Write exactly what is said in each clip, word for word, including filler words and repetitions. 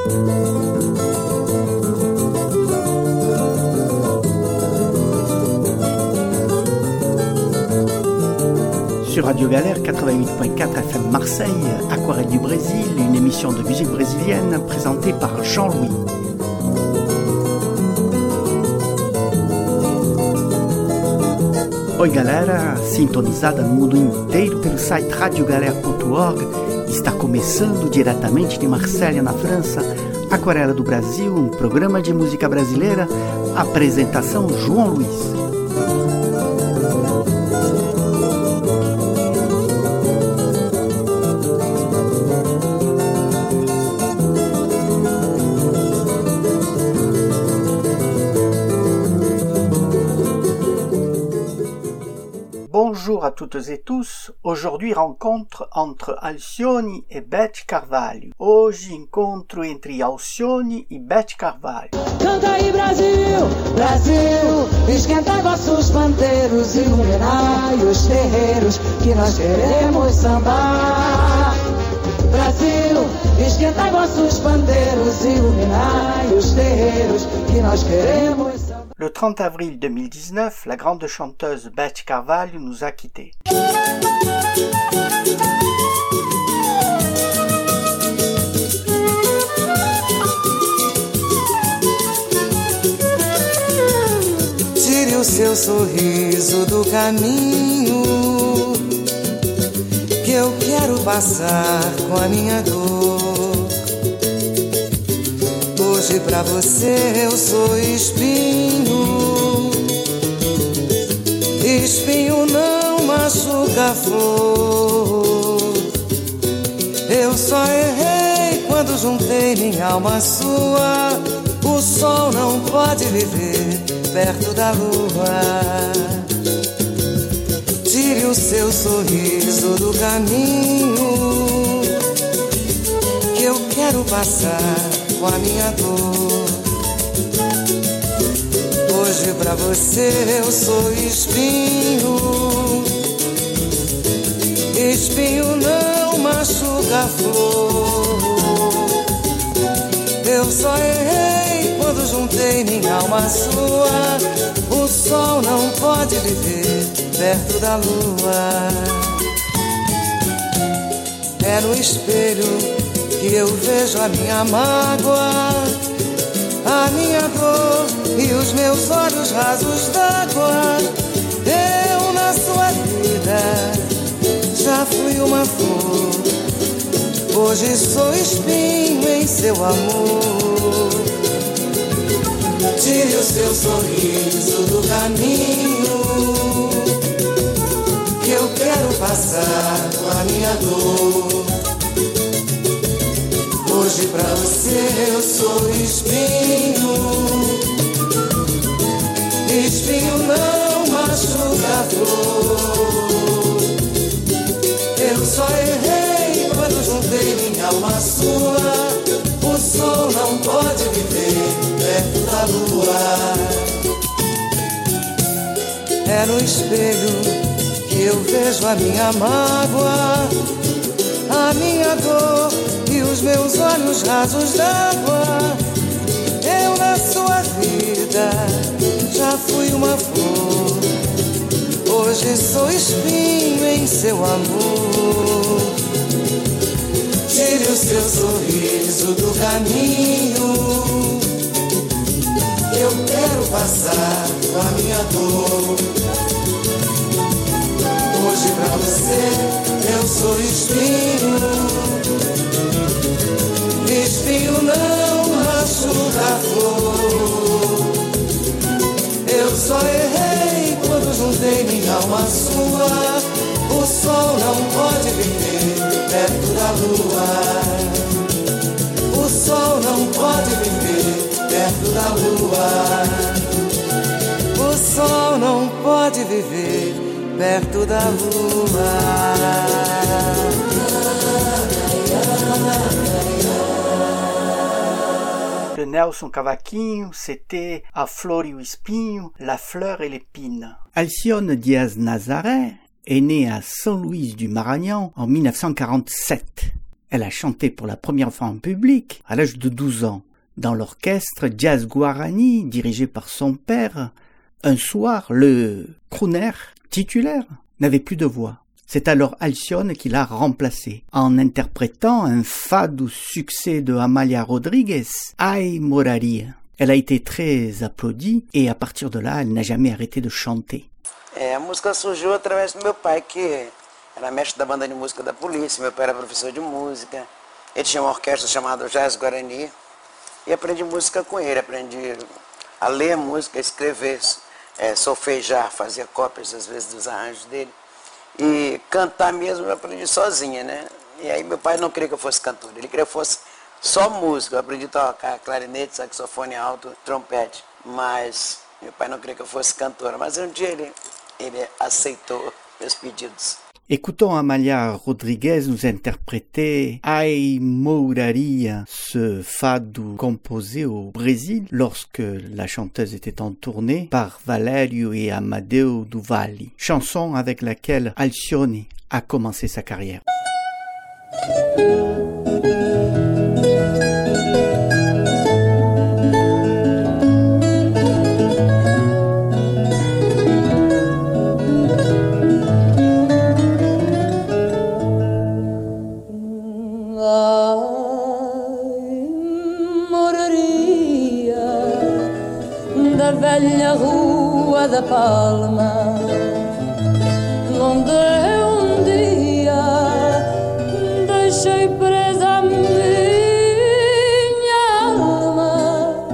Sur Radio Galère quatre-vingt-huit point quatre F M Marseille, Aquarelle du Brésil, une émission de musique brésilienne présentée par Jean-Louis. Oi galera, sintonizada no mundo inteiro pelo site radio galera ponto org, está começando diretamente de Marselha, na França, Aquarela do Brasil, um programa de música brasileira, apresentação João Luiz. Bonjour à toutes et tous, aujourd'hui rencontre entre Alcione e Beth Carvalho. Hoje encontro entre Alcione e Beth Carvalho. Canta aí Brasil, Brasil, esquenta vossos pandeiros, iluminai os terreiros que nós queremos sambar. Brasil, esquenta vossos pandeiros, iluminai os terreiros que nós queremos sambar. Le trente avril deux mille dix-neuf, la grande chanteuse Beth Carvalho nous a quittés. Tire o seu sorriso do caminho, que eu quero passar com a minha dor. Hoje pra você eu sou espinho, espinho não machuca a flor. Eu só errei quando juntei minha alma à sua. O sol não pode viver perto da lua. Tire o seu sorriso do caminho, que eu quero passar com a minha dor. Hoje pra você eu sou espinho, espinho não machuca a flor. Eu só errei quando juntei minha alma à sua. O sol não pode viver perto da lua. É no espelho que eu vejo a minha mágoa, a minha dor e os meus olhos rasos d'água. Eu na sua vida já fui uma flor, hoje sou espinho em seu amor. Tire o seu sorriso do caminho, que eu quero passar com a minha dor. Hoje pra você eu sou espinho, espinho não machuca a flor. Eu só errei quando juntei minha alma à sua. O sol não pode viver perto da lua. É no espelho que eu vejo a minha mágoa, a minha dor e os meus olhos rasos d'água. Eu na sua vida já fui uma flor, hoje sou espinho em seu amor. Tire o seu sorriso do caminho, que eu quero passar com a minha dor. Hoje pra você eu sou espinho, espinho não machuca a flor. Eu só errei quando juntei minha alma à sua. O sol não pode viver perto da lua. O sol não pode viver perto da lua. O sol não pode viver perto da lua. De Nelson Cavaquinho, c'était A Flor e o Espinho, La Fleur et l'Épine. Alcione Diaz Nazaré est née à São Luís du Maranhão en mille neuf cent quarante-sept. Elle a chanté pour la première fois en public à l'âge de douze ans, dans l'orchestre Jazz Guarani dirigé par son père. Un soir, le crooner titulaire n'avait plus de voix. C'est alors Alcione qui l'a remplacé, en interprétant un fado succès de Amália Rodrigues, Ai Moraria. Elle a été très applaudie et à partir de là, elle n'a jamais arrêté de chanter. É, a música surgiu através do meu pai, que era mestre da banda de música da polícia. Meu pai era professor de música. Ele tinha uma orquestra chamada Jazz Guarani e aprendi música com ele. Aprendi a ler música, a escrever, é, solfejar, fazia cópias às vezes dos arranjos dele. E cantar mesmo eu aprendi sozinha, né? E aí meu pai não queria que eu fosse cantor, ele queria que eu fosse só músico. Eu aprendi a tocar clarinete, saxofone alto, trompete, mas meu pai não queria que eu fosse cantora. Mas um dia ele, ele aceitou meus pedidos. Écoutons Amália Rodrigues nous interpréter Ai Moraria, ce fado composé au Brésil lorsque la chanteuse était en tournée par Valério et Amadeu do Valle, chanson avec laquelle Alcione a commencé sa carrière. Velha Rua da Palma, onde eu um dia deixei presa a minha alma,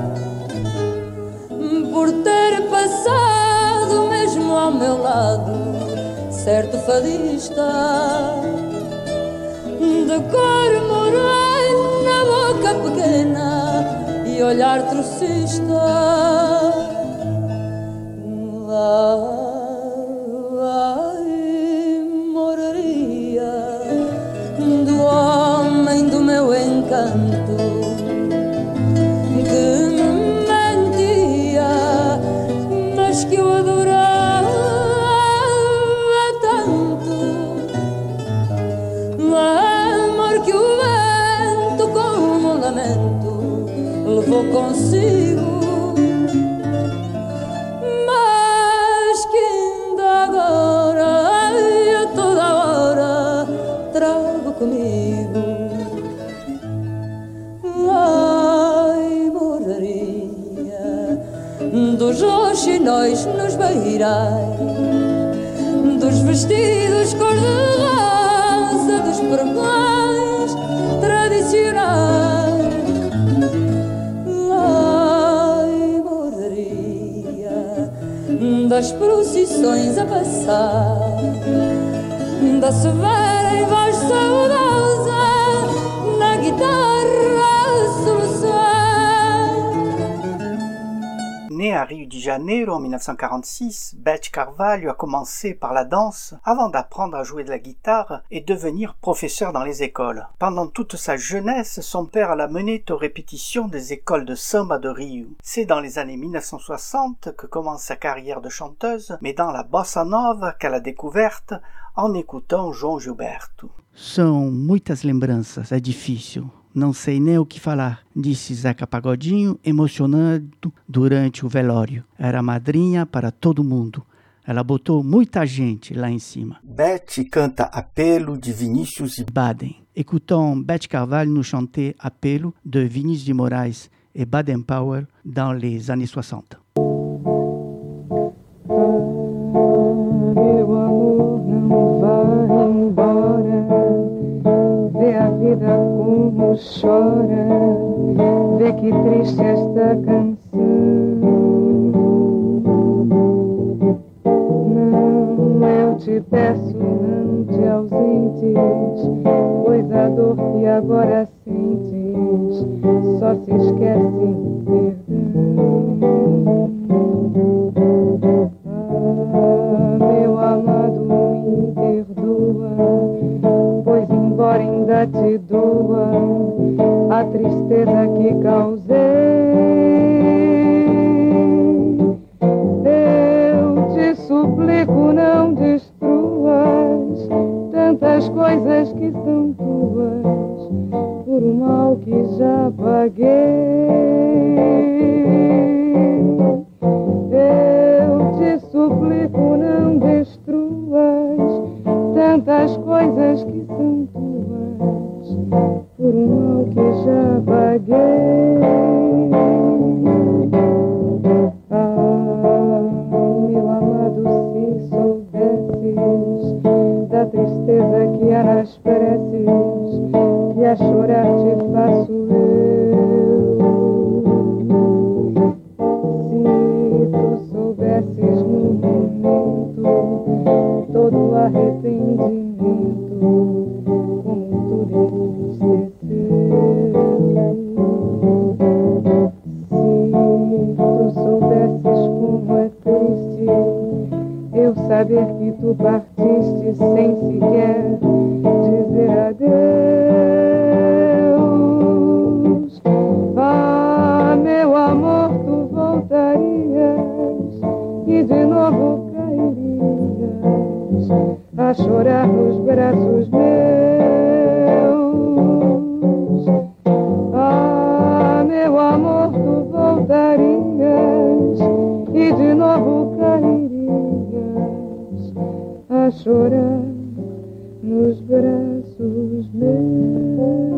por ter passado mesmo ao meu lado certo fadista, de cor morena, boca pequena e olhar trocista. Ai, moraria do homem do meu encanto, que me mentia, mas que eu adorava tanto. Amor que o vento como um lamento levou consigo, comigo. Ai, moraria dos roxinóis nos beirais, dos vestidos cor-de-rosa, dos pregões tradicionais. Ai, moraria das procissões a passar, da severa e voz saudosa, na guitarra a solução. Née à Rio de Janeiro en mille neuf cent quarante-six, Beth Carvalho a commencé par la danse avant d'apprendre à jouer de la guitare et devenir professeur dans les écoles. Pendant toute sa jeunesse, son père l'a menée aux répétitions des écoles de samba de Rio. C'est dans les années mille neuf cent soixante que commence sa carrière de chanteuse, mais dans la bossa nova qu'elle a découverte en écoutant João Gilberto. São muitas lembranças, é difícil. Não sei nem o que falar, disse Zeca Pagodinho, emocionado durante o velório. Era madrinha para todo mundo. Ela botou muita gente lá em cima. Beth canta Apelo de Vinícius e Baden. Écoutons Beth Carvalho nous chanter Apelo de Vinícius de Moraes et Baden Powell dans les années soixante. Meu amor, não vá embora, vê a vida como chora, vê que triste esta canção. Não, eu te peço, não te ausentes, pois a dor que agora sentes só se esquece em perdão. Meu amado, me perdoa, pois embora ainda te doa a tristeza que causei, eu te suplico, não destruas tantas coisas que são tuas, paguei. Eu te suplico, não destruas tantas coisas que são tuas por um mal que já paguei. Ah, meu amado, se soubesses da tristeza que há nas preces que a chorar te faço eu. Se tu soubesses no momento todo o arrependimento, como tudo entristeceu. Se tu soubesses como é triste eu saber que tu partiste sem sequer dizer adeus. Ah, meu amor, tu voltarias e de novo cairias a chorar nos braços meus. Ah, meu amor, tu voltarias e de novo cairias a chorar nos braços meus.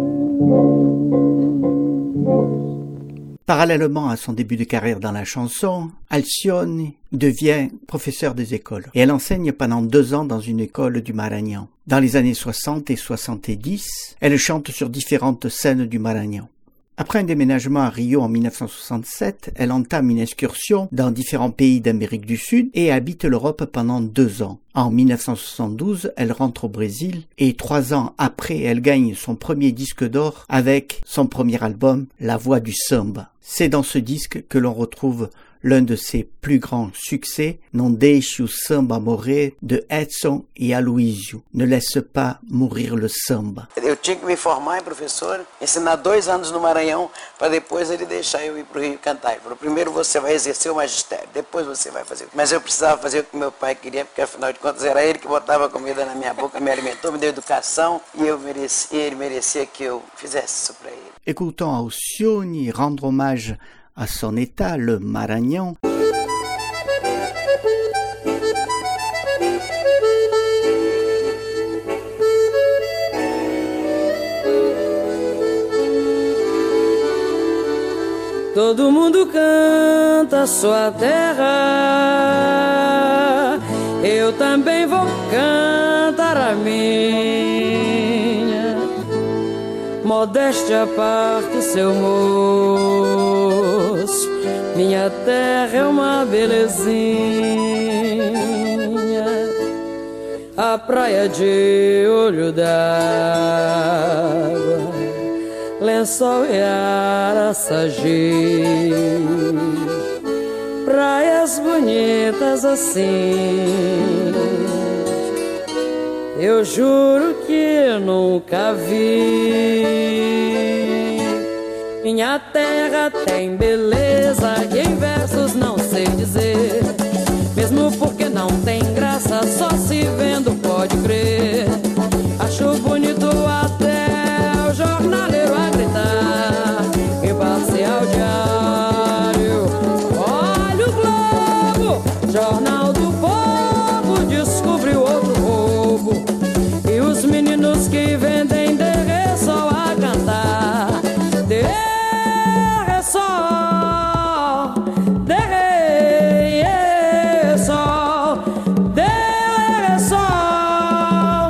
Parallèlement à son début de carrière dans la chanson, Alcione devient professeur des écoles et elle enseigne pendant deux ans dans une école du Maranhão. Dans les années soixante et soixante-dix, elle chante sur différentes scènes du Maranhão. Après un déménagement à Rio en mille neuf cent soixante-sept, elle entame une excursion dans différents pays d'Amérique du Sud et habite l'Europe pendant deux ans. En mille neuf cent soixante-douze, elle rentre au Brésil et trois ans après, elle gagne son premier disque d'or avec son premier album, La Voix du Samba. C'est dans ce disque que l'on retrouve l'un de ses plus grands succès, Non Deixe o Samba Morrer, de Edson e Aloysio. Ne laisse pas mourir le samba. Eu tinha que me formar em professor, ensinar dois anos no Maranhão, para depois ele deixar eu ir para o Rio cantar. Ele falou, primeiro você vai exercer o magistério, depois você vai fazer. Mas eu precisava fazer o que meu pai queria, porque afinal de contas era ele que botava comida na minha boca, me alimentou, me deu educação, e eu merecia, ele merecia que eu fizesse isso para ele. Écoutons Alcione rendre hommage à son état, le Maranhão. Todo mundo canta a sua terra, eu também vou cantar a minha. Modéstia à parte, seu moço, minha terra é uma belezinha. A praia de olho d'água, Lençol e Araçagi, praias bonitas assim, eu juro que nunca vi. Minha terra tem beleza que em versos não sei dizer, mesmo porque não tem graça, só se vendo pode crer. Acho bonito até o jornaleiro a gritar, e passei ao diário, olha o Globo, Jornal do Povo, descobriu outro roubo, e os meninos que vendem derre só a cantar, derre só, derre só, derre só,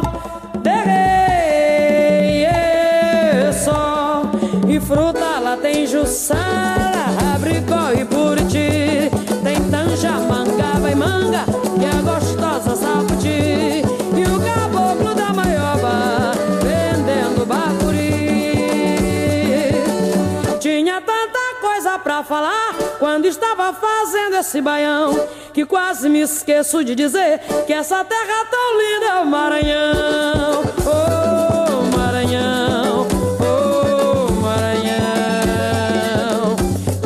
derre só, e fruta lá tem jussara, abricó e buriti, tem tanja, mangaba e manga, que é gostosa saputi, e o caboclo da maioba vendendo bacuri. Tinha tanta coisa pra falar quando estava fazendo esse baião, que quase me esqueço de dizer que essa terra tão linda é o Maranhão. Oh, Maranhão, oh, Maranhão.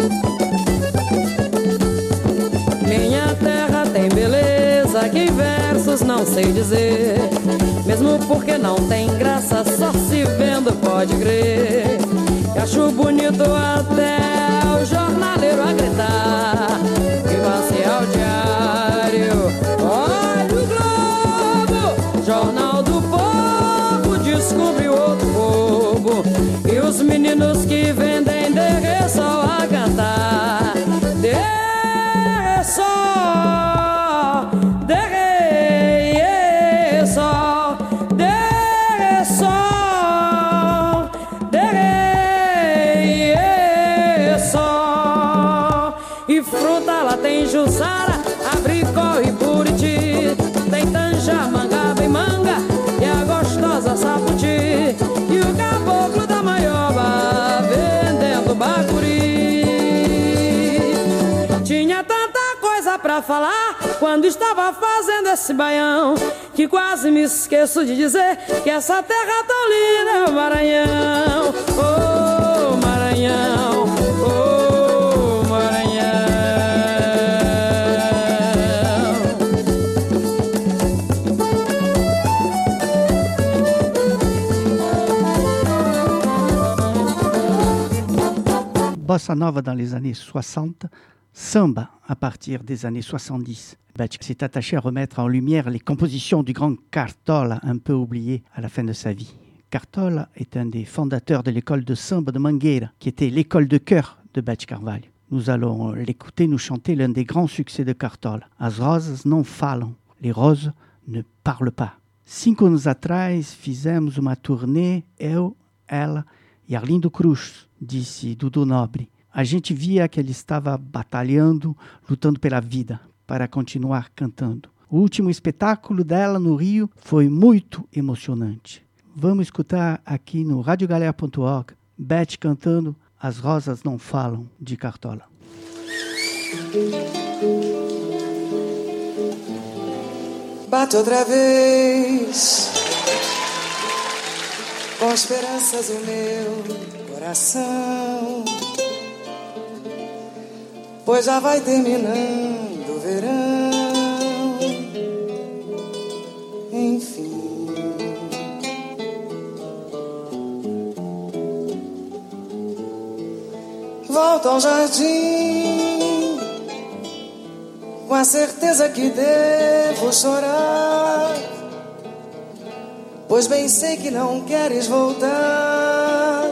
Minha terra tem beleza que em versos não sei dizer, mesmo porque não tem graça, só se vendo pode crer. Acho bonito até o jornaleiro a gritar. Que passe ao diário, olha o Globo, Jornal do Povo, descobre outro bobo. E os meninos que vendem derreçam a cantar. Derreçam, derreçam, derreçam, derreçam. E fruta lá tem Jussara, abricó e buriti. Tem tanja, mangaba e manga, e a gostosa saputi. E o caboclo da maioba vendendo bacuri. Tinha tanta coisa pra falar quando estava fazendo esse baião, que quase me esqueço de dizer que essa terra tão linda é o Maranhão. Oh, Maranhão, oh, Maranhão. Bossa nova dans les années soixante, samba à partir des années soixante-dix. Bach s'est attaché à remettre en lumière les compositions du grand Cartola, un peu oublié à la fin de sa vie. Cartola est un des fondateurs de l'école de samba de Mangueira, qui était l'école de chœur de Bach Carvalho. Nous allons l'écouter nous chanter l'un des grands succès de Cartola. As rosas não falam, les roses ne parlent pas. Cinco anos atrás fizemos uma turnê, eu, ela e Arlindo Cruz, disse Dudu Nobre. A gente via que ele estava batalhando, lutando pela vida, para continuar cantando. O último espetáculo dela no Rio foi muito emocionante. Vamos escutar aqui no rádio galera ponto org, Beth cantando As Rosas Não Falam, de Cartola. Bate outra vez, com esperanças o meu coração, pois já vai terminando o verão, enfim. Volto ao jardim, com a certeza que devo chorar, pois bem sei que não queres voltar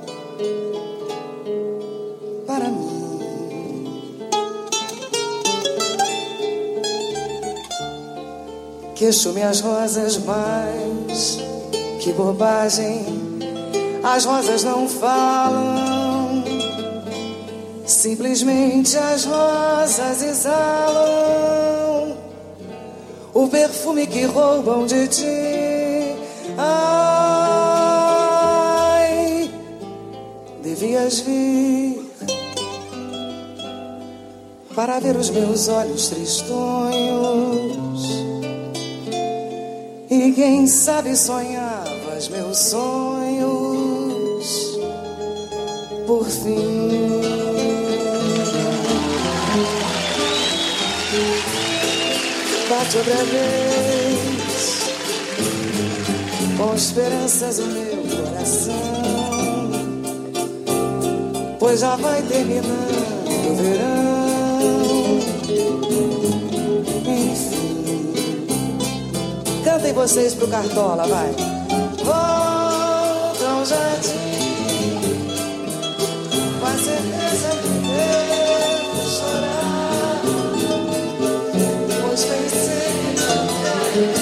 para mim. Queixo-me as rosas, mas que bobagem, as rosas não falam, simplesmente as rosas exalam o perfume que roubam de ti. Ai, devias vir para ver os meus olhos tristonhos, e quem sabe sonhavas meus sonhos por fim. Bate outra vez, com esperanças o meu coração, pois já vai terminando o verão, enfim. Cantem vocês pro Cartola, vai. Volta ao jardim, com a certeza que devo chorar, pois pensei que não queres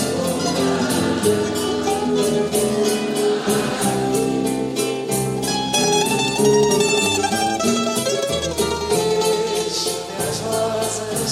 as rosas.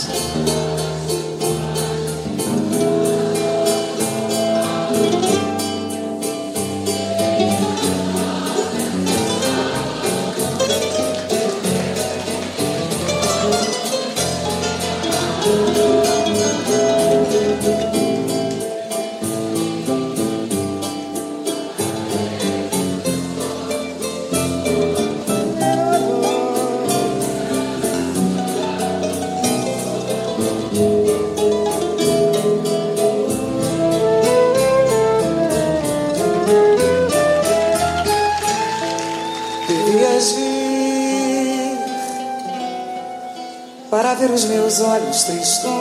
para ver os meus olhos tristonhos.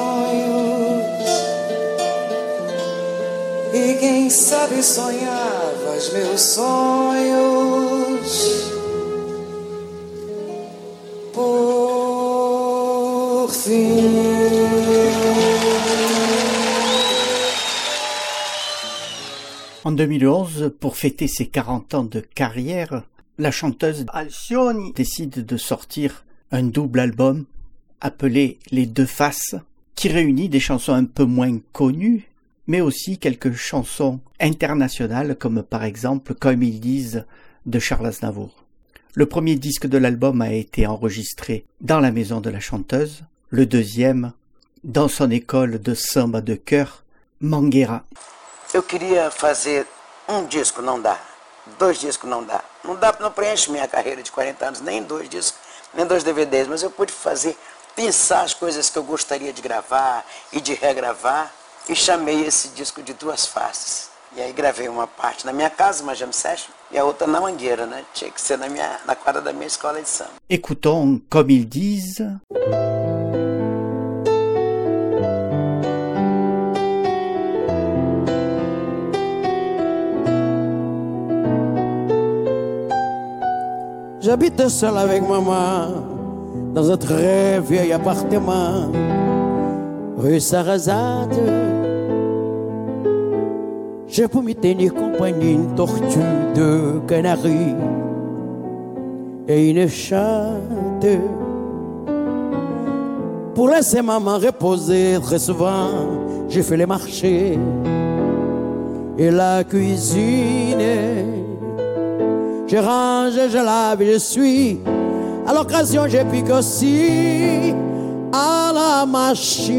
E quem sabe sonhava os meus sonhos. Por fim. En deux mille onze, pour fêter ses quarante ans de carrière, la chanteuse Alcione décide de sortir un double album appelé Les Deux Faces, qui réunit des chansons un peu moins connues, mais aussi quelques chansons internationales comme par exemple Comme ils disent de Charles Aznavour. Le premier disque de l'album a été enregistré dans la maison de la chanteuse, le deuxième dans son école de samba de chœur, Mangueira. Eu queria fazer um disco, não dá. Dois discos não dá. Não dá, não preenche minha carreira de quarenta anos, nem dois discos, nem dois D V Ds, mas eu pude fazer, pensar as coisas que eu gostaria de gravar e de regravar, e chamei esse disco de Duas Faces. E aí gravei uma parte na minha casa, uma jam session, e a outra na Mangueira, né? Tinha que ser na, minha, na quadra da minha escola de samba. Écoutons Comme ils disent. J'habite seul avec maman dans un très vieil appartement, rue Sarrazade. J'ai pour m'y tenir compagnie une tortue de Canaries et une chatte. Pour laisser maman reposer, très souvent j'ai fait les marchés et la cuisine. Je range, je lave, je suis. À l'occasion, je pique aussi à la machine.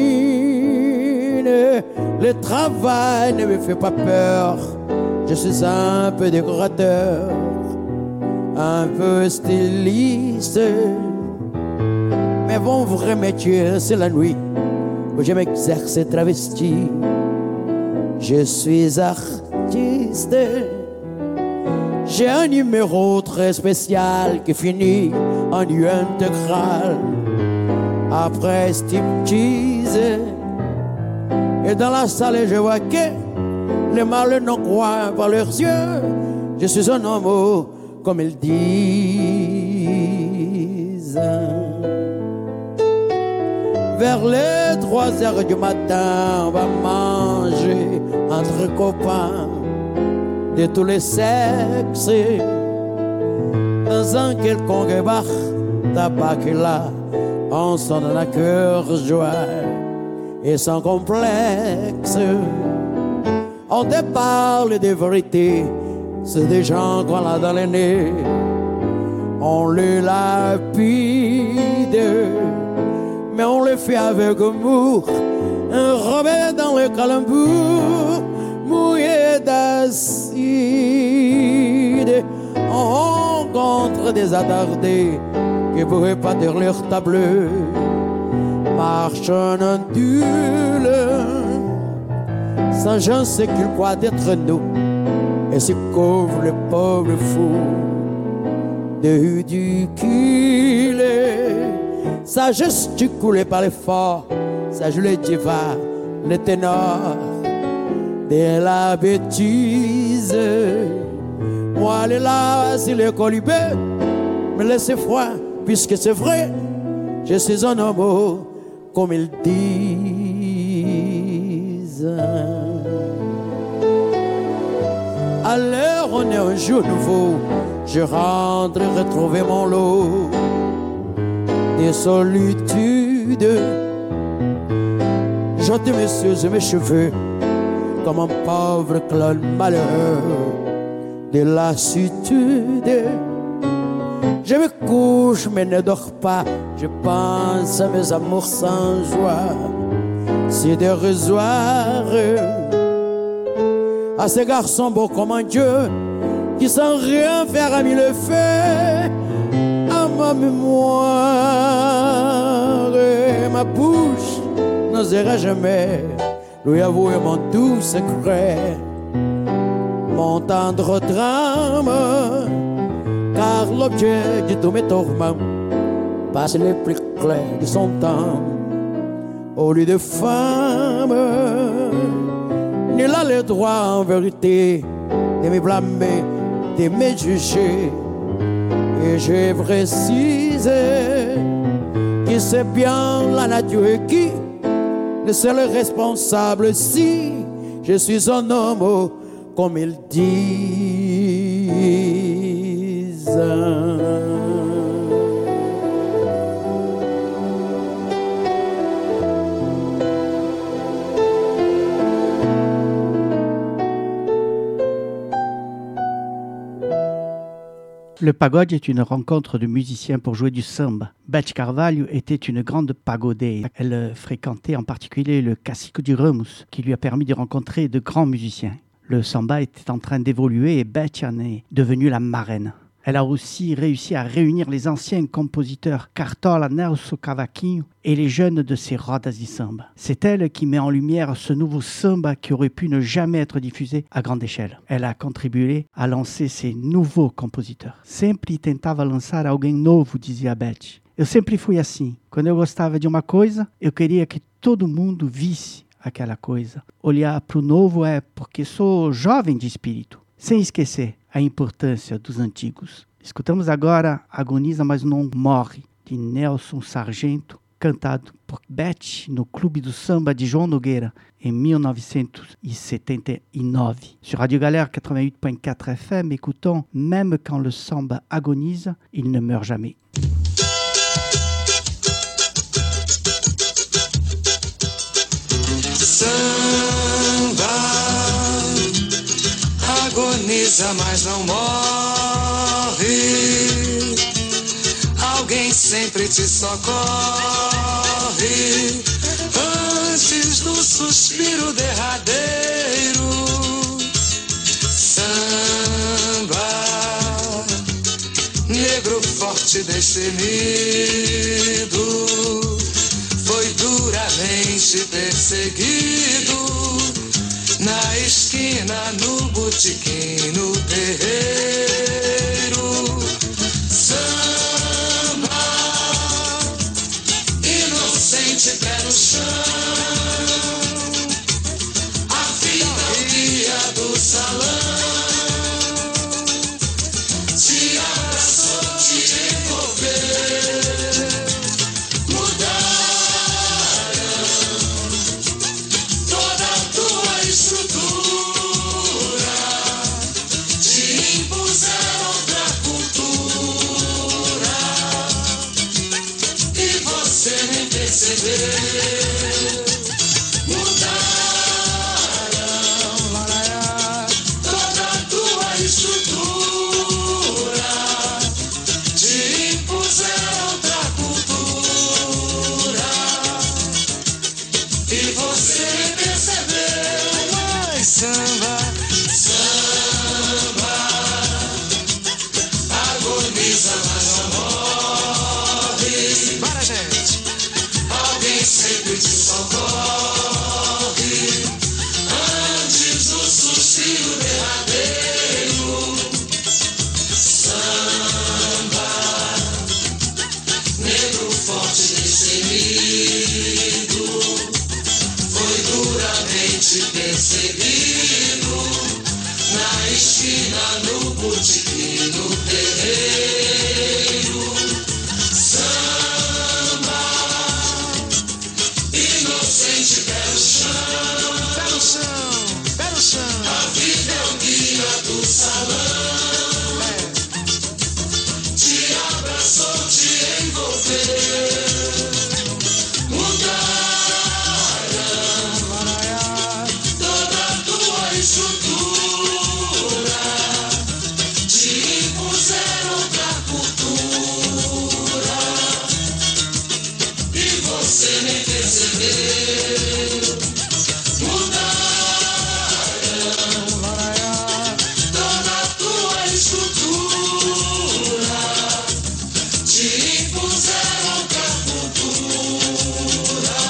Le travail ne me fait pas peur. Je suis un peu décorateur, un peu styliste. Mais mon vrai métier, c'est la nuit où je m'exerce travesti. Je suis artiste. J'ai un numéro très spécial qui finit en U intégral. Après striptease. Et dans la salle, je vois que les mâles n'en croient par leurs yeux. Je suis un homme comme ils disent. Vers les trois heures du matin, on va manger entre copains de tous les sexes dans un quelconque bar tabac là on s'en donne à cœur joie et sans complexe on te parle de vérité, c'est des gens qu'on a dans les nez, on les lapide mais on le fait avec amour, enrobé dans le calembour mouillé d'acide. On rencontre des attardés qui pourraient pas dire leur tableau. Marche en ondule, sans gens ce qu'ils croient d'être nous, et se couvre le pauvre fou de du qu'il est. Ça gesticule par l'effort, ça joue les divas, les ténors de la bêtise. Moi, elle est là, c'est le colibé, me laissez froid, puisque c'est vrai, je suis un homme comme ils disent. À l'heure, on est un jour nouveau, je rentre retrouver mon lot de solitude. J'ôte mes yeux et mes cheveux comme un pauvre clown malheureux de lassitude. Je me couche mais ne dors pas, je pense à mes amours sans joie. C'est dérisoire à ces garçons beaux comme un dieu qui sans rien faire a mis le feu à ma mémoire. Et ma bouche n'osera jamais lui avouer mon doux secret, mon tendre drame, car l'objet de tous mes tourments passe les plus éclair de son temps. Au lieu de femme, il a le droit en vérité de me blâmer, de me juger. Et j'ai précisé que c'est bien la nature qui est le seul responsable si je suis un homme comme ils disent. Le pagode est une rencontre de musiciens pour jouer du samba. Beth Carvalho était une grande pagodeuse. Elle fréquentait en particulier le Cacique de Ramos, qui lui a permis de rencontrer de grands musiciens. Le samba était en train d'évoluer et Beth en est devenue la marraine. Elle a aussi réussi à réunir les anciens compositeurs Cartola, Nelson Cavaquinho et les jeunes de ces rodas de samba. C'est elle qui met en lumière ce nouveau samba qui aurait pu ne jamais être diffusé à grande échelle. Elle a contribué à lancer ces nouveaux compositeurs. Sempre tentava lançar alguém novo, dizia Beth. Eu sempre fui assim. Quando eu gostava de uma coisa, eu queria que todo mundo visse aquela coisa. Olhar para o novo é porque sou jovem de espírito. Sem esquecer a importância dos antigos. Escutamos agora Agoniza, mas não morre, de Nelson Sargento, cantado por Beth no Clube do Samba de João Nogueira em mille neuf cent soixante-dix-neuf. Sur Radio Galère quatre-vingt-huit virgule quatre F M, écoutons Même quand le samba agonise, il ne meurt jamais. Agoniza, mas não morre. Alguém sempre te socorre. Antes do suspiro derradeiro. Samba, negro forte destemido, foi duramente perseguido. Na esquina, no botequim, no terreiro. Samba, inocente pé no chão. A filha do salão te abraçou, te envolveu. Mudaram toda a tua estrutura, te impuseram outra cultura e você nem percebeu. Mudaram toda a tua estrutura, te impuseram outra cultura e você nem percebeu. Mas samba, samba, agoniza, mas não morre. Para, gente. Alguém sempre te socorre. Antes do suspiro derradeiro. Samba, negro forte destemido, foi duramente perseguido. Na esquina, no botequim, no terreiro. Samba, inocente pé no chão. Pé no chão, pé no chão. A vida é o guia do salão. Te abraçou, te envolveu. Mudaram toda a tua estrutura, te impuseram outra cultura e você nem percebeu. Mudaram toda a tua estrutura, te impuseram outra cultura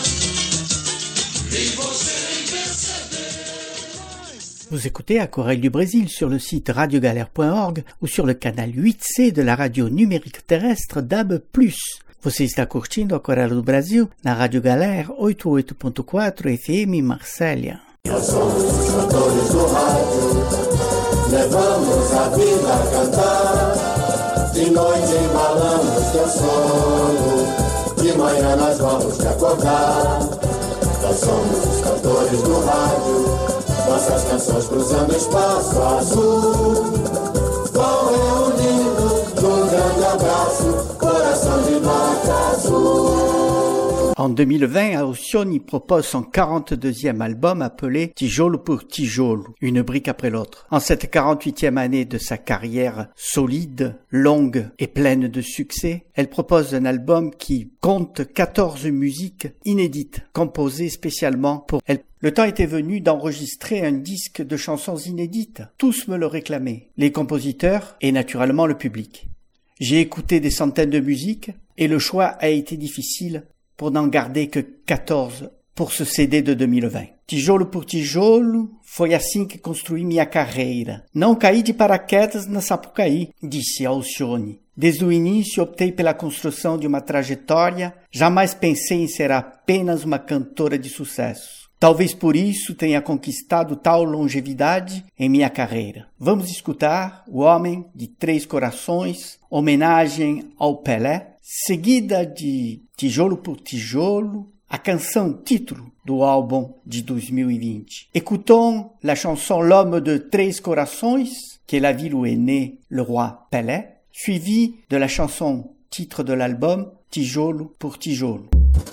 e você nem percebeu. Vous écoutez Aquarelle du Brésil sur le site radio galère point org ou sur le canal huit C de la radio numérique terrestre D A B plus. Você está curtindo Aquarela do Brasil na Rádio Galera oitenta e oito ponto quatro F M Marsella. Nós somos os cantores do rádio, levamos a vida a cantar. De noite embalamos teu sono, de manhã nós vamos te acordar. Nós somos os cantores do rádio, nossas canções cruzando o espaço azul. Vão reunindo num grande abraço, coração de nota azul. En deux mille vingt, Alcione propose son quarante-deuxième album appelé Tijolo pour Tijolo, une brique après l'autre. En cette quarante-huitième année de sa carrière solide, longue et pleine de succès, elle propose un album qui compte quatorze musiques inédites, composées spécialement pour elle. Le temps était venu d'enregistrer un disque de chansons inédites. Tous me le réclamaient, les compositeurs et naturellement le public. J'ai écouté des centaines de musiques et le choix a été difficile pour n'en garder que quatorze pour ce C D de deux mille vingt. Tijolo por tijolo, foi assim que construí minha carreira. Não caí de paraquedas na Sapucaí, disse Alcione. Desde o início optei pela construção de uma trajetória, jamais pensei em ser apenas uma cantora de sucesso. Talvez por isso tenha conquistado tal longevidade em minha carreira. Vamos escutar O Homem de Três Corações, homenagem ao Pelé, seguida de Tijolo por Tijolo, a canção título do álbum de dois mil e vinte. Écoutons la chanson L'Homme de Três Corações, qui est la ville où est né le roi Pelé, suivie de la chanson titre de l'album Tijolo por Tijolo.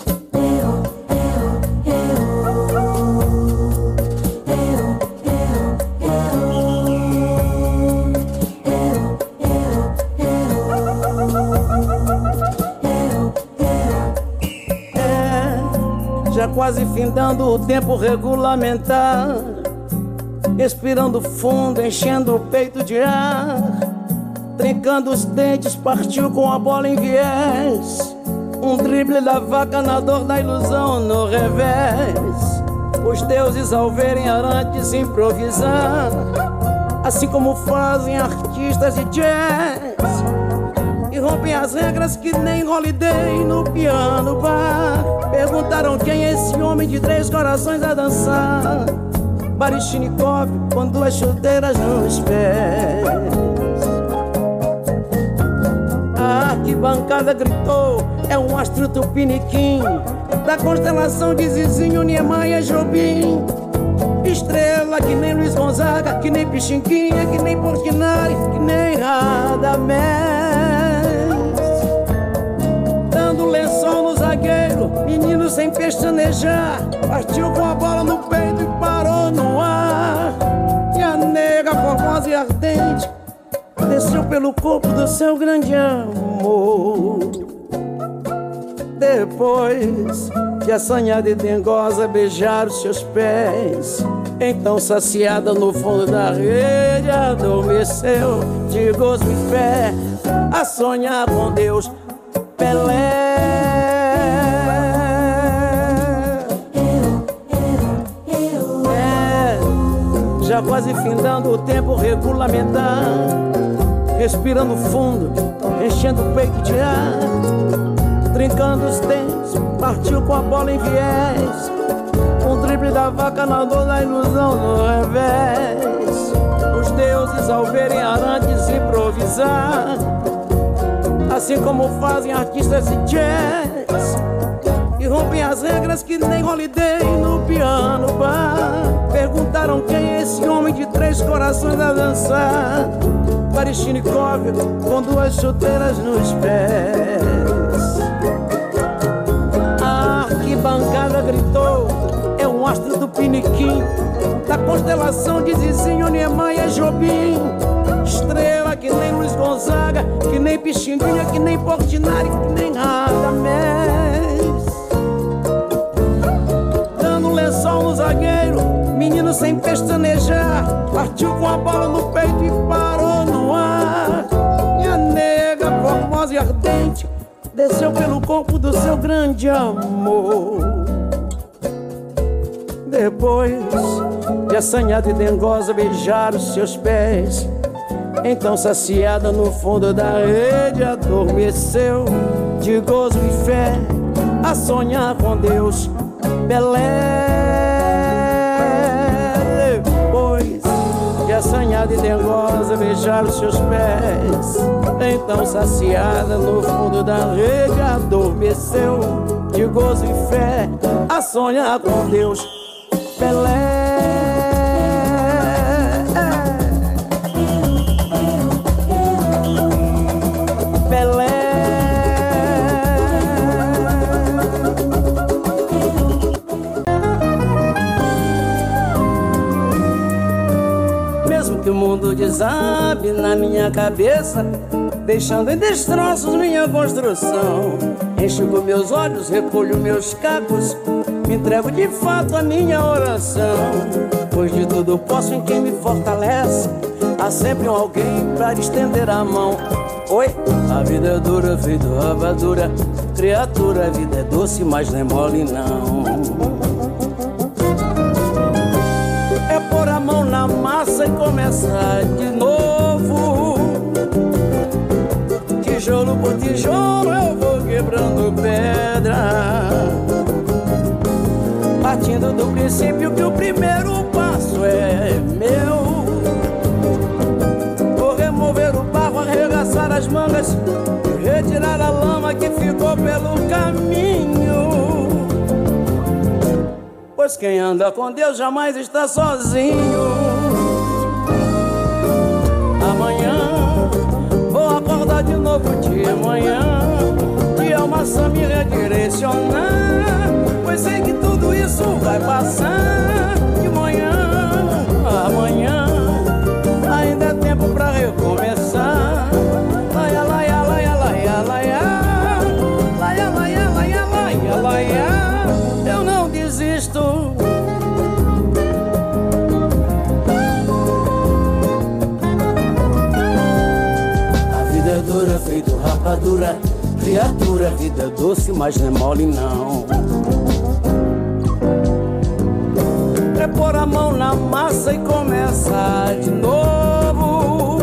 Já quase findando o tempo regulamentar, respirando fundo, enchendo o peito de ar, trincando os dentes, partiu com a bola em viés, um drible da vaca na dor da ilusão no revés. Os deuses ao verem Arantes improvisar, assim como fazem artistas de jazz, e rompem as regras que nem Holiday no piano bar. Perguntaram quem é esse homem de três corações a dançar. Baryshnikov com duas chuteiras nos pés. A arquibancada gritou, é um astro tupiniquim, da constelação de Zizinho, Niemeyer, Jobim. Estrela que nem Luiz Gonzaga, que nem Pichinguinha, que nem Portinari, que nem Radamés. Dando lençol no zagueiro, menino sem pestanejar, partiu com a bola no peito e parou no ar. E a nega formosa e ardente desceu pelo corpo do seu grande amor. Depois de assanhada e dengosa beijar os seus pés, então saciada no fundo da rede adormeceu de gozo e fé a sonhar com Deus. Pelé, é, já quase findando o tempo regulamentar, respirando fundo, enchendo o peito de ar, trincando os dentes, partiu com a bola em viés, um drible da vaca na dor da ilusão no revés. Os deuses ao verem Arantes improvisar, assim como fazem artistas de jazz, e rompem as regras que nem Holiday no piano bar. Perguntaram quem é esse homem de três corações a dançar. Baryshnikov com duas chuteiras nos pés. A arquibancada gritou, é um astro do Piniquim, da constelação de Zizinho, Niemeyer, Jobim. Estrela que nem Luiz Gonzaga, que nem Pichinguinha, que nem Portinari, que nem Radamés. Dando um lençol no zagueiro, menino sem pestanejar, partiu com a bola no peito e parou no ar. E a nega formosa e ardente desceu pelo corpo do seu grande amor. Depois de assanhada e dengosa beijar os seus pés, então saciada no fundo da rede adormeceu de gozo e fé, a sonhar com Deus, Pelé. Depois de assanhada e dengosa beijar os seus pés, então saciada no fundo da rede adormeceu, de gozo e fé, a sonhar com Deus, Pelé. Que o mundo desabe na minha cabeça, deixando em destroços minha construção. Enxugo meus olhos, recolho meus cacos, me entrego de fato à minha oração. Pois de tudo posso em quem me fortalece, há sempre um alguém pra estender a mão. Oi, a vida é dura, feito rapadura, criatura, a vida é doce, mas não é mole não. É pôr a mão na massa e começar de novo. Tijolo por tijolo eu vou quebrando pedra, partindo do princípio que o primeiro passo é meu. Vou remover o barro, arregaçar as mangas, retirar a lama que ficou pelo caminho. Pois quem anda com Deus jamais está sozinho. Amanhã vou acordar de novo de manhã, de alma sã me redirecionar, pois sei que tudo isso vai passar. De manhã, amanhã ainda é tempo pra recomeçar. Laia, laia, laia, laia, laia, laia, laia, laia, laia, laia. Eu não desisto. A vida é dura, feito rapadura, criatura, a vida é doce, mas não é mole não. É pôr a mão na massa e começar de novo.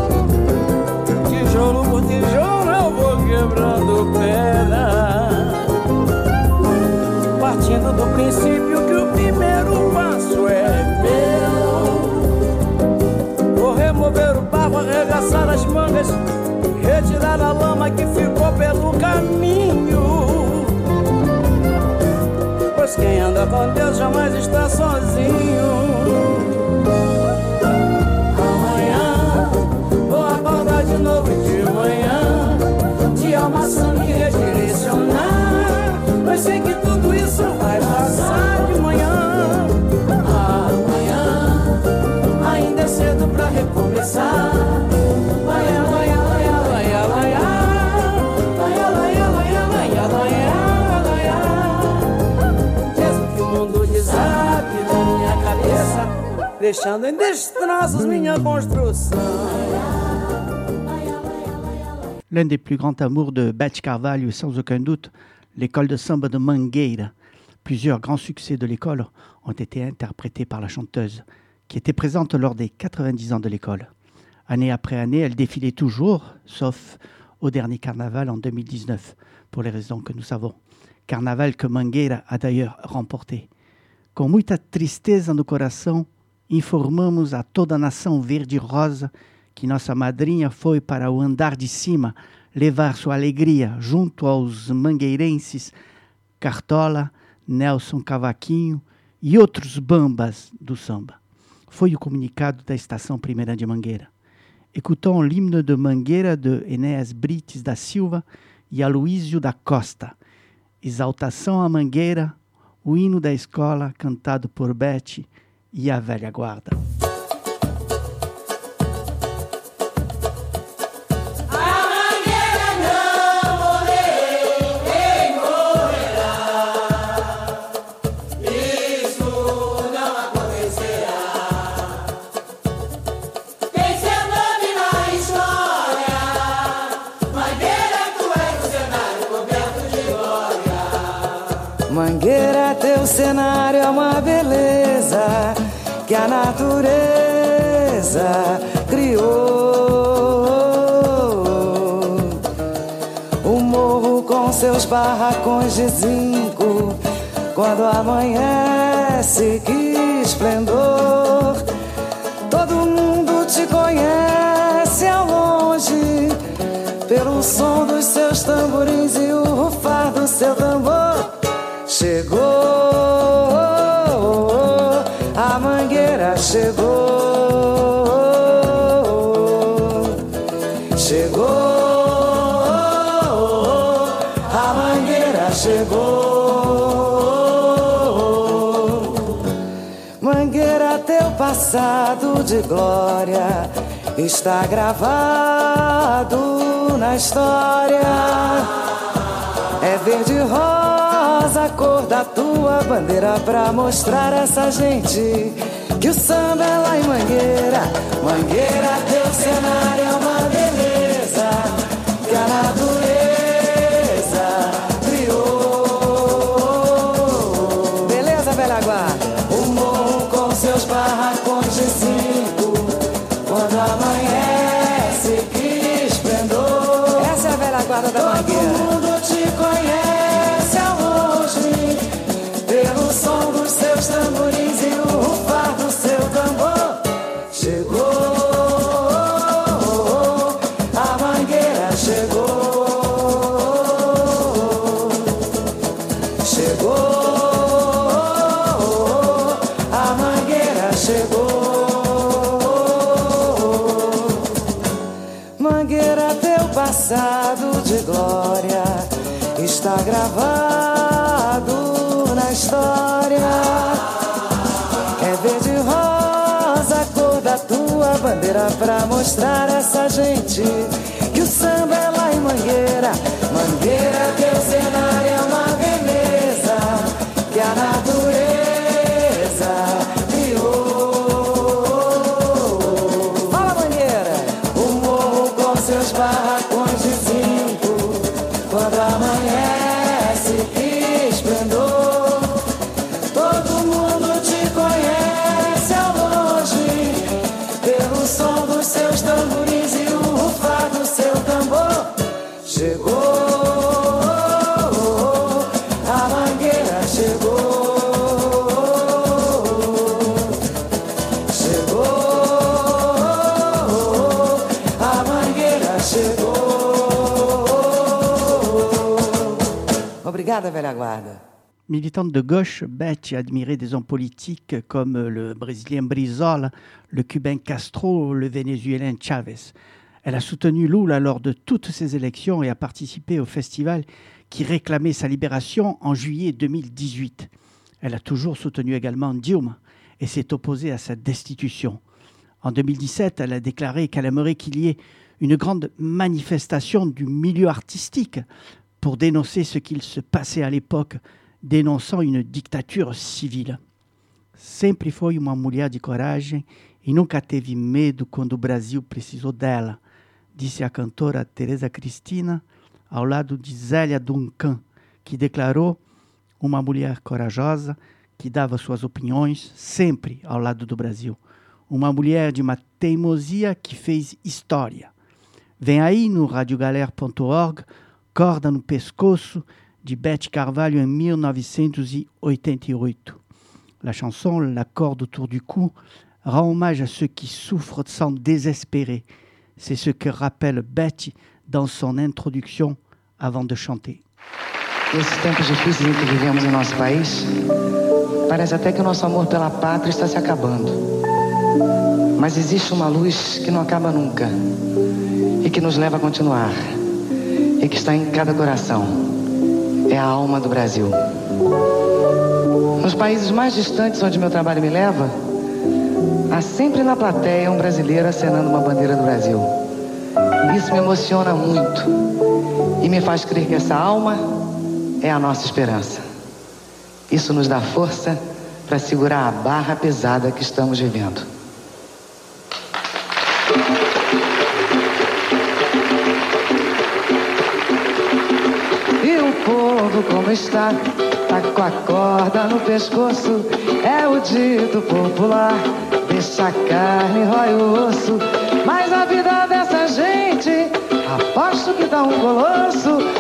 Tijolo por tijolo eu vou quebrando pedra, partindo do princípio que o primeiro passo é meu. Vou remover o barro, arregaçar as mangas, retirar a lama que ficou pelo caminho. Pois quem anda com Deus jamais está sozinho. Amanhã vou acordar de novo de manhã, de alma sã me redirecionar, pois sei que tudo isso vai passar. De manhã, amanhã ainda é cedo pra recomeçar. Laia, laia, laia, laia, laia, laia, laia, laia, laia, laia, laia. Mesmo que o mundo desabe na minha cabeça, deixando em destroços minha construção. L'un des plus grands amours de Beth Carvalho est sans aucun doute l'école de samba de Mangueira. Plusieurs grands succès de l'école ont été interprétés par la chanteuse, qui était présente lors des quatre-vingt-dix ans de l'école. Année après année, elle défilait toujours, sauf au dernier carnaval en deux mille dix-neuf, pour les raisons que nous savons. Carnaval que Mangueira a d'ailleurs remporté. Com muita tristeza no coração, informamos a toda a nação verde-rosa que nossa madrinha foi para o andar de cima levar sua alegria junto aos mangueirenses Cartola, Nelson Cavaquinho e outros bambas do samba. Foi o comunicado da Estação Primeira de Mangueira. Écoutons l'hymne de Mangueira de Enéas Brites da Silva e Aloísio da Costa. Exaltação à Mangueira, o hino da escola cantado por Beth e a velha guarda. Mangueira, teu cenário é uma beleza que a natureza criou. O morro morro com seus barracões de zinco, quando amanhece, que esplendor. Todo mundo te conhece ao longe, pelo som dos seus tamborins e o rufar do seu tambor. Chegou, a mangueira chegou. Chegou, a mangueira chegou. Mangueira, teu passado de glória está gravado na história. É verde e rosa a cor da tua bandeira, pra mostrar a essa gente que o samba é lá em Mangueira. Mangueira, teu cenário é uma beleza que a natureza criou. Beleza, velha guarda? O morro com seus barracões de zinco, quando amanhece, que esplendor. Essa é a velha guarda da Mangueira. Todo mundo te conhece ao longe, pelo som dos seus tamborins e o rufar do seu tambor. Chegou, a mangueira chegou. Chegou, a mangueira chegou. Mangueira, teu passado de glória está gravado na história. É verde e rosa a cor da tua bandeira, pra mostrar a essa gente que o samba é lá em Mangueira. Mangueira, teu cenário é uma beleza que a natureza criou. Fala, Mangueira! O morro com seus barracões de zinco, quando amanhece, que esplendor. Todo mundo te conhece ao longe, pelo som dos seus tamborins e o rufar do seu tambor. Chegou, a mangueira chegou. Chegou, a mangueira chegou. Obrigada, velha guarda. Militante de gauche, Betty admirait des hommes politiques comme le Brésilien Brizola, le Cubain Castro, le Vénézuélien Chavez. Elle a soutenu Lula lors de toutes ses élections et a participé au festival qui réclamait sa libération en juillet deux mille dix-huit. Elle a toujours soutenu également Dilma et s'est opposée à sa destitution. En deux mille dix-sept, elle a déclaré qu'elle aimerait qu'il y ait une grande manifestation du milieu artistique pour dénoncer ce qu'il se passait à l'époque, dénonçant une dictature civile. Sempre foi uma mulher de coragem e nunca teve medo quando o Brasil precisou dela, disse a cantora Teresa Cristina, ao lado de Zélia Duncan, que declarou uma mulher corajosa que dava suas opiniões sempre ao lado do Brasil. Uma mulher de uma teimosia que fez história. Vem aí no radiogalère ponto org, Corda no Pescoço, de Betty Carvalho em mille neuf cent quatre-vingt-dix-huit. La chanson La corde autour du cou rend hommage à ceux qui souffrent sans désespérer. C'est ce que rappelle Betty dans son introduction avant de chanter. Nesses tempos difíceis em que vivemos em nosso país, parece até que o nosso amor pela pátria está se acabando. Mas existe uma luz que não acaba nunca e que nos leva a continuar e que está em cada coração. É a alma do Brasil. Nos países mais distantes onde meu trabalho me leva, há sempre na plateia um brasileiro acenando uma bandeira do Brasil. Isso me emociona muito e me faz crer que essa alma é a nossa esperança. Isso nos dá força para segurar a barra pesada que estamos vivendo. E o povo como está, tá com a corda no pescoço, é o dito popular, deixa a carne, rói o osso, mas a vida dessa gente, aposto que dá um colosso, mas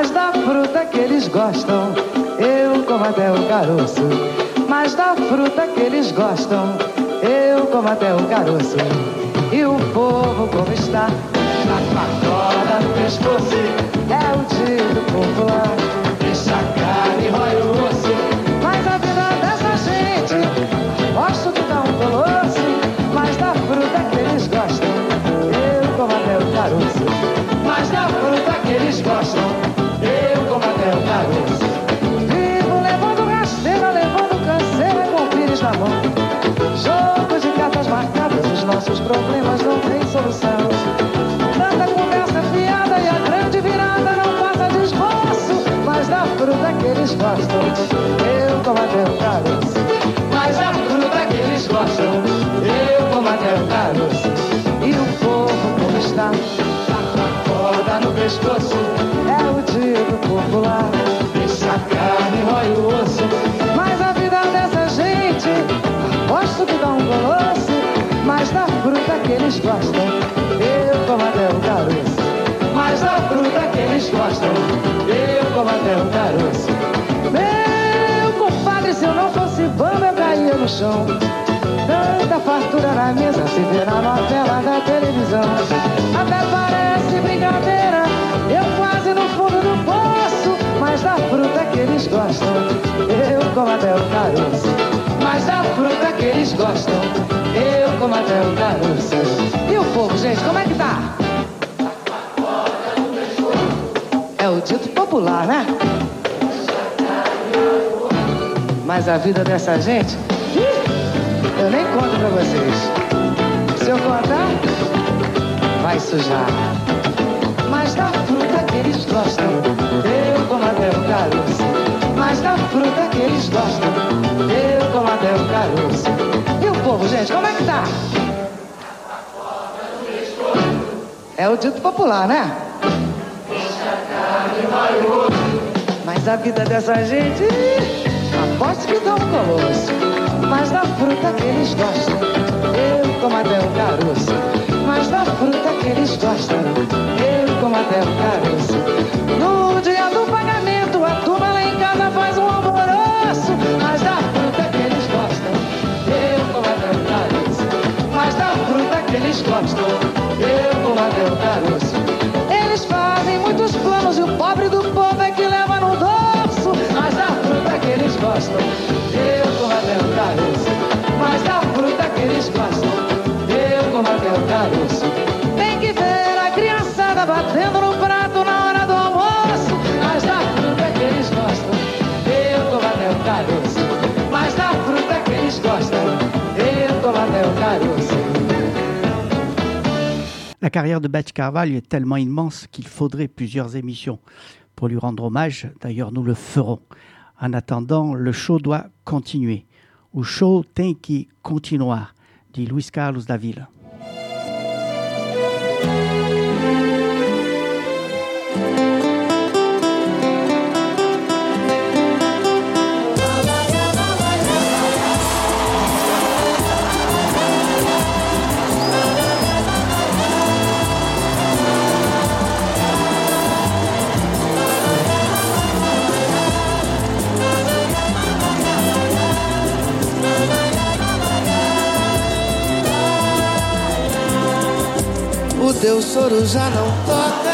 Mas da fruta que eles gostam, eu como até o caroço. Mas da fruta que eles gostam, eu como até o caroço. E o povo como está, na pagoda no pescoço, é o dito popular. Deixa a carne e rói o osso. Mas a vida dessa gente, gosto que dá um colosso. Mas da fruta que eles gostam, eu como até o caroço. Mas da fruta que eles gostam, eu como até o caroço. Vivo levando rasteira, levando canseira com pires na mão. Jogo de cartas marcadas, os nossos problemas não têm solução. Tanta conversa fiada e a grande virada não passa de esboço. Mas da fruta que eles gostam, eu como até o caroço. Mas da fruta que eles gostam, eu como até o caroço. E o povo como está, a corda no pescoço, é o dito popular. Deixa a carne e rói o osso. Mas a vida dessa gente, gosto que dá um colosso. Mas da fruta que eles gostam, eu como até o caroço. Mas da fruta que eles gostam, eu como até o caroço. Meu compadre, se eu não fosse bamba, eu caía no chão. Tanta fartura na mesa, se vê na novela da televisão. Até parece brincadeira, eu quase no fundo do poço. Mas da fruta que eles gostam, eu como até o caroço. Mas da fruta que eles gostam, eu como até o caroço. E o povo, gente, como é que tá? É o dito popular, né? Mas a vida dessa gente, eu nem conto pra vocês. Se eu contar, vai sujar. Mas da fruta que eles gostam, eu como até o caroço. Mas da fruta que eles gostam, eu como até o caroço. E o povo, gente, como é que tá? É o dito popular, né? Mas a vida dessa gente, aposto que dá um colosso. Mas da fruta que eles gostam, eu como até o caroço. Mas da fruta que eles gostam, eu como até o caroço. No dia do pagamento, a turma lá em casa faz um alvoroço. Mas da fruta que eles gostam, eu como até o caroço. Mas da fruta que eles gostam, eu como até o caroço. Eles fazem muitos planos e o pobre do povo é que leva no dorso. Mas da fruta que eles gostam, eu como até o caroço. Mas da fruta que eles gostam, eu como até o caroço. Tem que ver a criançada batendo no prato na hora do almoço. Mas da fruta que eles gostam, eu como até o caroço. Mas da fruta que eles gostam, eu como até o caroço. La carrière de Bette Carvalho est tellement immense qu'il faudrait plusieurs émissions pour lui rendre hommage. D'ailleurs, nous le ferons. En attendant, le show doit continuer. O show tem que continuar, dit Luis Carlos Dávila. O teu soro já não toca,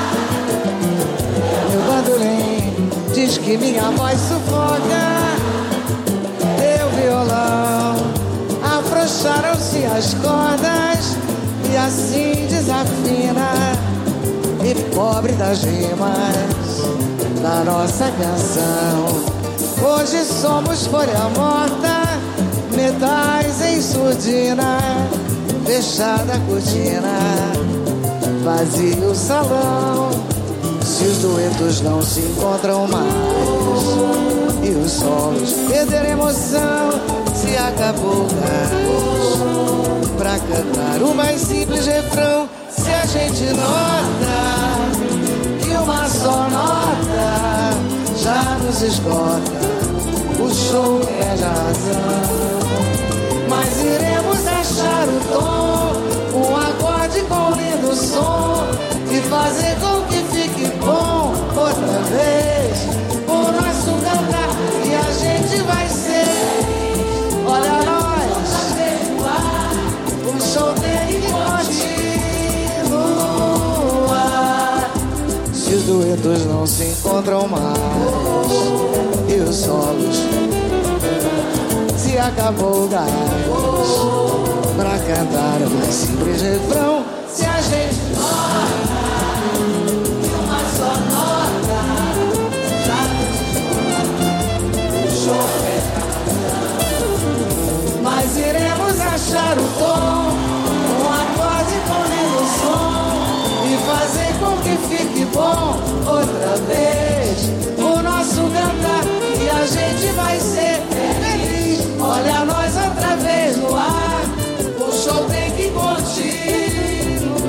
meu bandolim diz que minha voz sufoca. Teu violão, afrouxaram-se as cordas e assim desafina. E pobre das rimas da nossa canção, hoje somos folha morta, metais em surdina. Fechada a cortina, vazio o salão. Se os duetos não se encontram mais e os solos perderam emoção, se acabou o gás pra cantar o mais simples refrão. Se a gente nota que uma só nota já nos esgota, o show perde a razão. Mas iremos achar o tom, um acorde com lindo som, e fazer com que fique bom outra rios não se encontram mais e os solos se acabou o gás pra cantar o mais simples refrão. Se a gente uma só nota já chover, mas iremos achar o tom, um acorde correndo o som e fazer com que fique bom outra vez o nosso cantar e a gente vai ser feliz. Olha nós outra vez no ar, o show tem que continuar.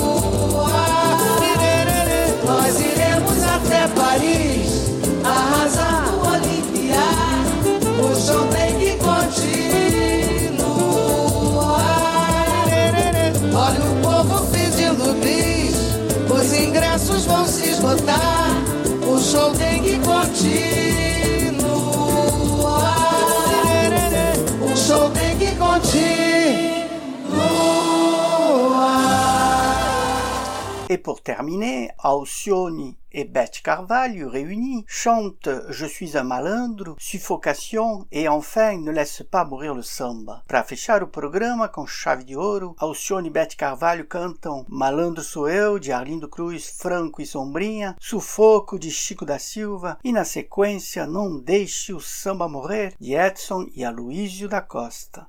Nós iremos até Paris, arrasar o Olimpia, o show tem que continuar. Olha o povo pedindo bis, os ingressos vão se esgotar, o show tem que continuar. O show tem que continuar. Et pour terminer, Alcione et Beth Carvalho réunis chantent Je suis un malandro, Suffocation et enfin Ne laisse pas mourir le samba. Para fechar o programa com chave de ouro, Alcione e Beth Carvalho cantam Malandro Sou Eu, de Arlindo Cruz, Franco e Sombrinha, Sufoco, de Chico da Silva e na sequência Não Deixe o Samba Morrer, de Edson e Aloísio da Costa.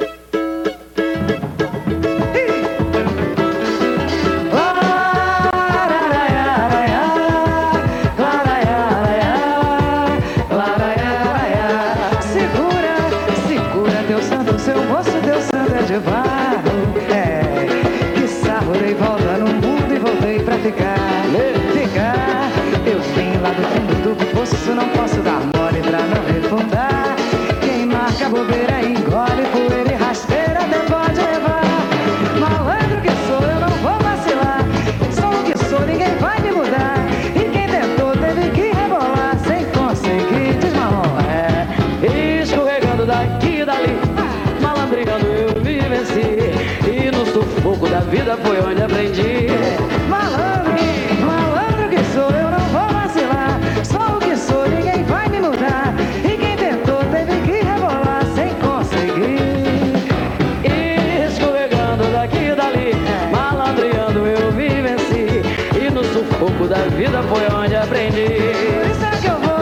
De barro, é, que sarro, dei volta no mundo e voltei pra ficar, ficar. Eu vim lá do fundo do poço, não posso dar mole pra não refundar. Quem marca bobeira engole, poeira e rasteira até pode levar. Malandro que sou, eu não vou vacilar. Sou o que sou, ninguém vai me mudar. E quem tentou teve que rebolar sem conseguir desmalar. É, escorregando daqui e dali, malandreando eu me venci, e no sufoco da vida foi onde aprendi. Malandro, malandro que sou, eu não vou vacilar. Sou o que sou, ninguém vai me mudar. E quem tentou teve que rebolar sem conseguir. E escorregando daqui e dali, malandreando eu me venci, e no sufoco da vida foi onde aprendi. Por isso é que eu vou,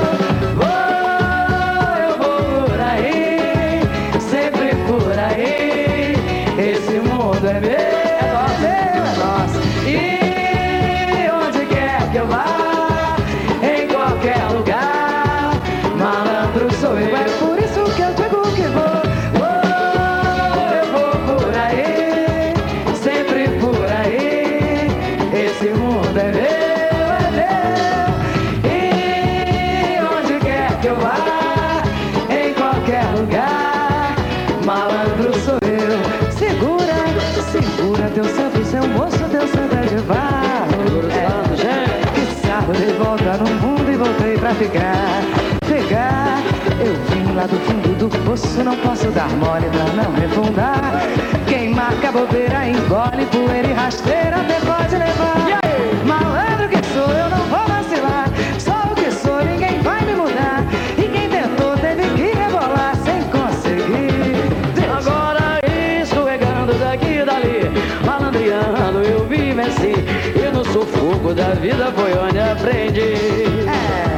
vou, eu vou por aí, sempre por aí. Esse mundo é meu, é nosso, é nosso. E onde quer que eu vá, em qualquer lugar, malandro sou eu. É por isso que eu digo que vou, vou, eu vou por aí, sempre por aí. Esse mundo é meu, é meu. E onde quer que eu vá, em qualquer lugar, malandro sou eu. Segura, segura teu santo, seu moço, teu santo é de barro. É, que sarro, dei volta no mundo e voltei pra ficar, ficar. Eu vim lá do fundo do poço, não posso dar mole pra não refundar. Quem marca bobeira engole, poeira e rasteira até pode levar. Malandro que sou, eu não vou vacilar. Sou o que sou, ninguém vai me mudar. E quem tentou teve que rebolar sem conseguir. Agora escorregando daqui e dali, malandreando eu me venci, e no sufoco da vida foi onde aprendi. É.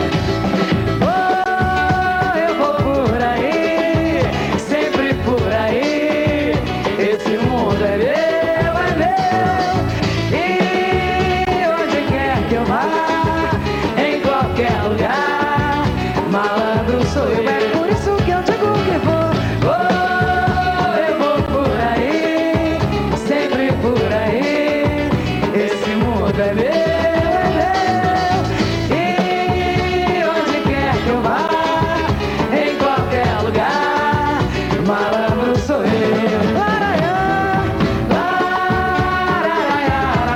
Oh, eu vou por aí, sempre por aí. Esse mundo é meu, é meu. E onde quer que eu vá, em qualquer lugar, malandro sou eu. É por isso que eu digo que vou, vou, eu vou por aí, sempre por aí. Esse mundo é meu, é meu. E onde quer que eu vá, em qualquer lugar, malandro sou eu. Laraiá, laraiá,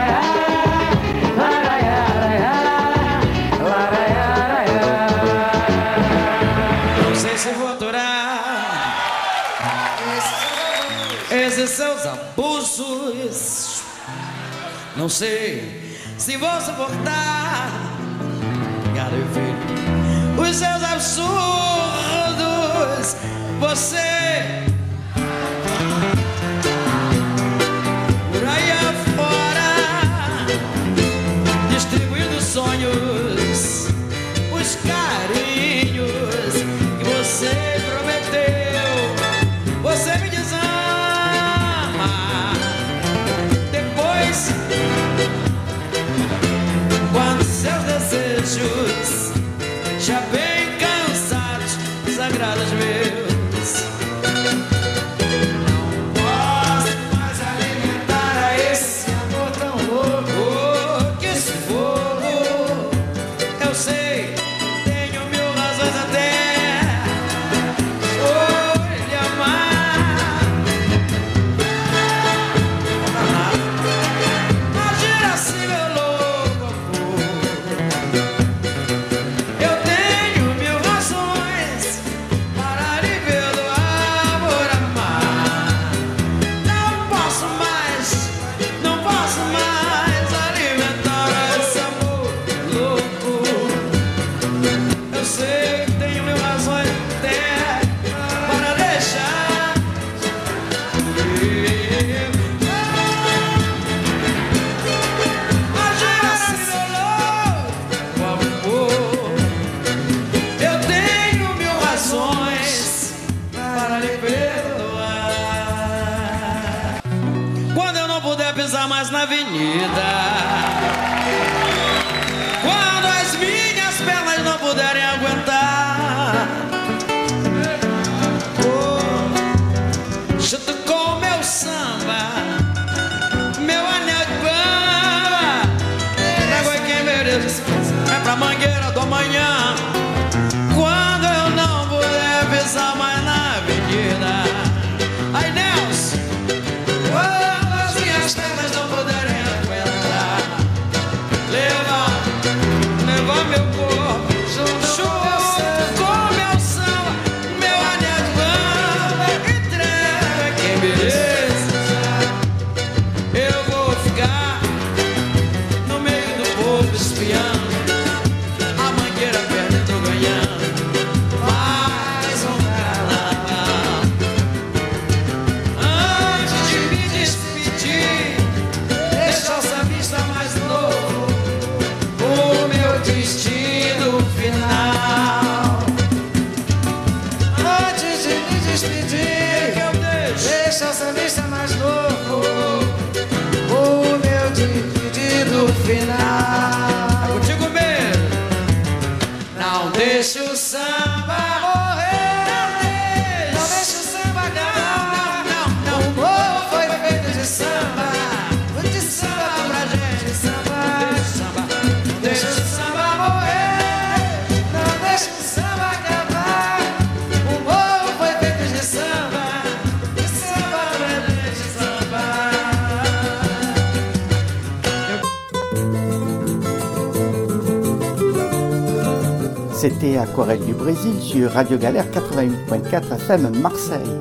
laraiá, laraiá, laraiá. Não sei se vou durar esses seus abusos. Não sei se vou suportar filho. Os seus absurdos, você por aí afora, distribuindo sonhos, os carinhos que você prometeu. Você me desama. Depois, quando seus desejos já bem cansados, sagrados meus, não posso mais alimentar a esse amor tão louco. Que esse fogo, eu sei, tenho mil razões até por lhe amar. Imagina assim, meu louco amor. Eu tenho mil razões para lhe perdoar por amar. Não posso mais, não posso mais alimentar esse amor louco. Eu sei que tenho mil razões até para deixar de ir. Imagina assim, meu louco amor. Eu tenho mil razões para lhe perdoar. Quando eu não puder pisar mais na avenida, quando as minhas pernas não puderem aguentar, oh, junto com o meu samba, meu anel de bamba, trago aí quem merece, é pra mangueira do amanhã. Quando eu não puder pisar mais na avenida, aí Nelson, quando as minhas pernas não puderem aguentar, leva, leva meu corpo junto com meu samba, meu anel de bamba, entrega quem merece. Eu vou ficar no meio do povo espiando, a mangueira perdendo ou ganhando mais um carnaval. Antes de me despedir, deixa o sambista mais novo o meu destino final. Antes de me despedir, que eu deixo, deixa o sambista mais novo o meu destino final. É contigo mesmo. Não deixe o samba morrer. Não deixe o samba acabar. Não, não, não. O povo foi feito de samba. De samba pra gente samba. Não deixe o samba morrer. Não deixe o samba acabar. O povo foi feito de samba. De samba pra gente samba. C'était Aquarelle du Brésil sur Radio Galère quatre-vingt-huit point quatre F M Marseille.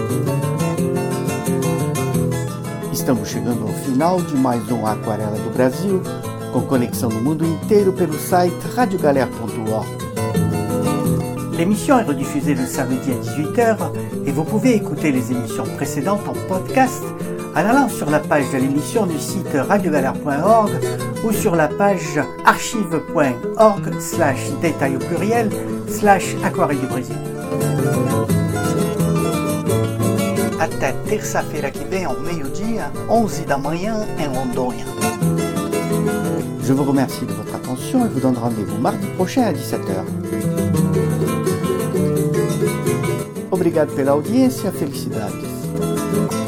Estamos chegando ao final de mais um Aquarela do Brasil, com conexão no mundo inteiro pelo site radio galère point org. L'émission est rediffusée le samedi à dix-huit heures et vous pouvez écouter les émissions précédentes en podcast en allant sur la page de l'émission du site radio galère point org ou sur la page archive point org slash détail au pluriel slash Aquarelle do Brasil. Até terça-feira que vem ao meio-dia, onze da manhã em Rondônia. Je vous remercie de votre attention et vous donne rendez-vous mardi prochain à dix-sept heures. Obrigado pela audiência, felicidades.